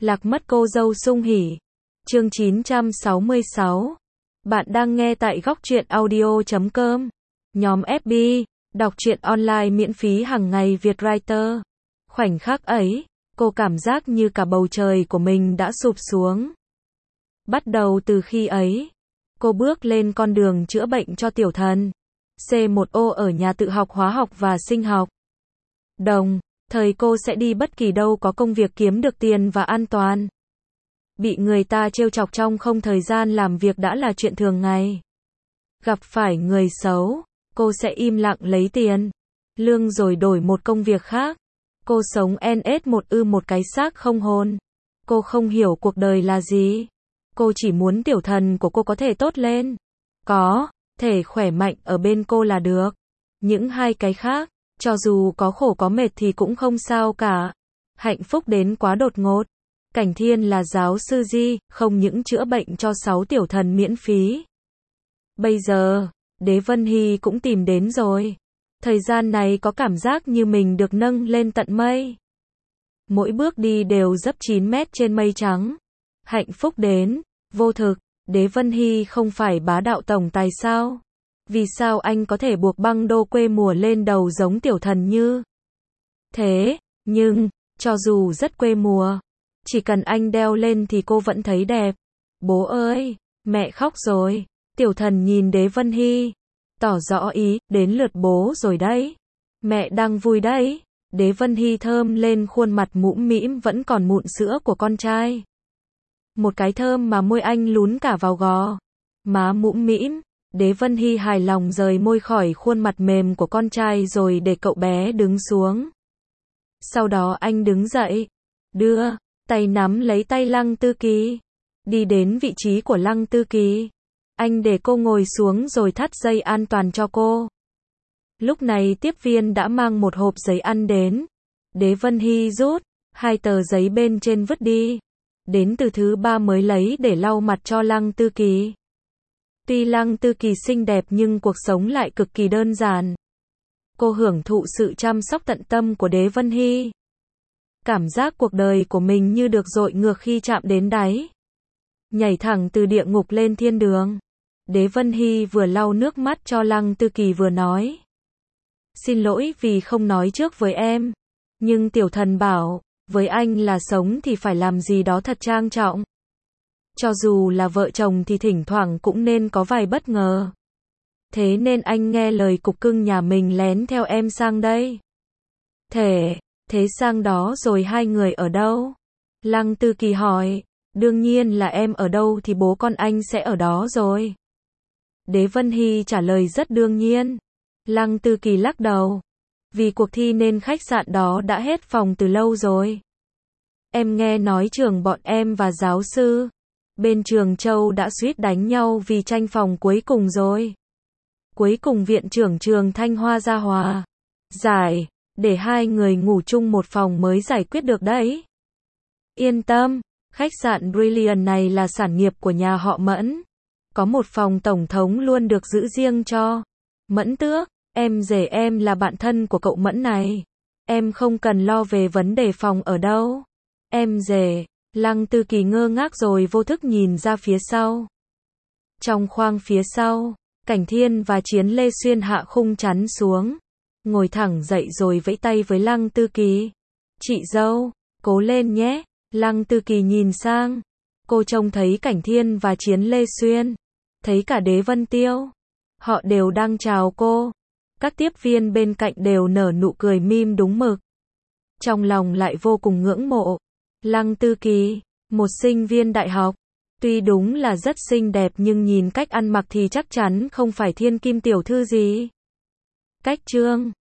Lạc mất cô dâu sung hỉ. Chương 966. Bạn đang nghe tại góc truyện audio.com. Nhóm FB, đọc truyện online miễn phí hàng ngày Việt Writer. Khoảnh khắc ấy, cô cảm giác như cả bầu trời của mình đã sụp xuống. Bắt đầu từ khi ấy, cô bước lên con đường chữa bệnh cho tiểu thần. C1O ở nhà tự học hóa học và sinh học. Đồng thời cô sẽ đi bất kỳ đâu có công việc kiếm được tiền và an toàn. Bị người ta trêu chọc trong không thời gian làm việc đã là chuyện thường ngày. Gặp phải người xấu, cô sẽ im lặng lấy tiền, lương rồi đổi một công việc khác. Cô sống một cái xác không hồn. Cô không hiểu cuộc đời là gì. Cô chỉ muốn tiểu thần của cô có thể tốt lên. Có thể khỏe mạnh ở bên cô là được. Những hai cái khác, cho dù có khổ có mệt thì cũng không sao cả. Hạnh phúc đến quá đột ngột. Cảnh Thiên là giáo sư Di, không những chữa bệnh cho 6 tiểu thần miễn phí. Bây giờ, Đế Vân Hy cũng tìm đến rồi. Thời gian này có cảm giác như mình được nâng lên tận mây. Mỗi bước đi đều dấp 9 mét trên mây trắng. Hạnh phúc đến, vô thực. Đế Vân Hy không phải bá đạo tổng tài sao? Vì sao anh có thể buộc băng đô quê mùa lên đầu giống tiểu thần như thế? Nhưng, cho dù rất quê mùa, chỉ cần anh đeo lên thì cô vẫn thấy đẹp. Bố ơi, mẹ khóc rồi. Tiểu thần nhìn Đế Vân Hy, tỏ rõ ý, đến lượt bố rồi đấy. Mẹ đang vui đấy. Đế Vân Hy thơm lên khuôn mặt mũm mĩm vẫn còn mụn sữa của con trai. Một cái thơm mà môi anh lún cả vào gò má mũm mĩm. Đế Vân Hy hài lòng rời môi khỏi khuôn mặt mềm của con trai rồi để cậu bé đứng xuống. Sau đó anh đứng dậy, đưa tay nắm lấy tay Lăng Tư Kỳ, đi đến vị trí của Lăng Tư Kỳ. Anh để cô ngồi xuống rồi thắt dây an toàn cho cô. Lúc này tiếp viên đã mang một hộp giấy ăn đến. Đế Vân Hy rút 2 tờ giấy bên trên vứt đi. Đến từ thứ 3 mới lấy để lau mặt cho Lăng Tư Kỳ. Tuy Lăng Tư Kỳ xinh đẹp nhưng cuộc sống lại cực kỳ đơn giản. Cô hưởng thụ sự chăm sóc tận tâm của Đế Vân Hy. Cảm giác cuộc đời của mình như được dội ngược khi chạm đến đáy. Nhảy thẳng từ địa ngục lên thiên đường. Đế Vân Hy vừa lau nước mắt cho Lăng Tư Kỳ vừa nói. Xin lỗi vì không nói trước với em. Nhưng tiểu thần bảo, với anh là sống thì phải làm gì đó thật trang trọng. Cho dù là vợ chồng thì thỉnh thoảng cũng nên có vài bất ngờ. Thế nên anh nghe lời cục cưng nhà mình lén theo em sang đây. Thế sang đó rồi hai người ở đâu? Lăng Tư Kỳ hỏi. Đương nhiên là em ở đâu thì bố con anh sẽ ở đó rồi. Đế Vân Hy trả lời rất đương nhiên. Lăng Tư Kỳ lắc đầu. Vì cuộc thi nên khách sạn đó đã hết phòng từ lâu rồi. Em nghe nói trường bọn em và giáo sư bên trường Châu đã suýt đánh nhau vì tranh phòng cuối cùng rồi. Cuối cùng viện trưởng trường Thanh Hoa ra hòa giải, để hai người ngủ chung một phòng mới giải quyết được đấy. Yên tâm, khách sạn Brilliant này là sản nghiệp của nhà họ Mẫn. Có một phòng tổng thống luôn được giữ riêng cho Mẫn Tước. Em rể em là bạn thân của cậu Mẫn này. Em không cần lo về vấn đề phòng ở đâu. Em rể. Lăng Tư Kỳ ngơ ngác rồi vô thức nhìn ra phía sau. Trong khoang phía sau, Cảnh Thiên và Chiến Lê xuyên hạ khung chắn xuống. Ngồi thẳng dậy rồi vẫy tay với Lăng Tư Kỳ. Chị dâu, cố lên nhé. Lăng Tư Kỳ nhìn sang. Cô trông thấy Cảnh Thiên và Chiến Lê xuyên. Thấy cả Đế Vân Tiêu. Họ đều đang chào cô. Các tiếp viên bên cạnh đều nở nụ cười mỉm đúng mực. Trong lòng lại vô cùng ngưỡng mộ. Lăng Tư Kỳ, một sinh viên đại học. Tuy đúng là rất xinh đẹp nhưng nhìn cách ăn mặc thì chắc chắn không phải thiên kim tiểu thư gì. Cách chương